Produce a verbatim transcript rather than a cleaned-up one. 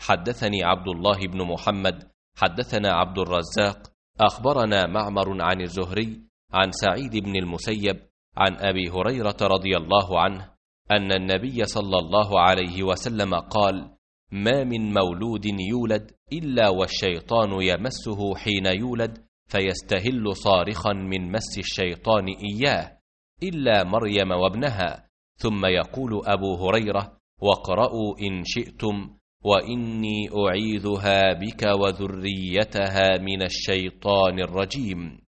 حدثني عبد الله بن محمد حدثنا عبد الرزاق أخبرنا معمر عن الزهري عن سعيد بن المسيب عن أبي هريرة رضي الله عنه أن النبي صلى الله عليه وسلم قال: ما من مولود يولد إلا والشيطان يمسه حين يولد فيستهل صارخا من مس الشيطان إياه إلا مريم وابنها. ثم يقول أبو هريرة: واقرأوا إن شئتم: وإني أعيذها بك وذريتها من الشيطان الرجيم.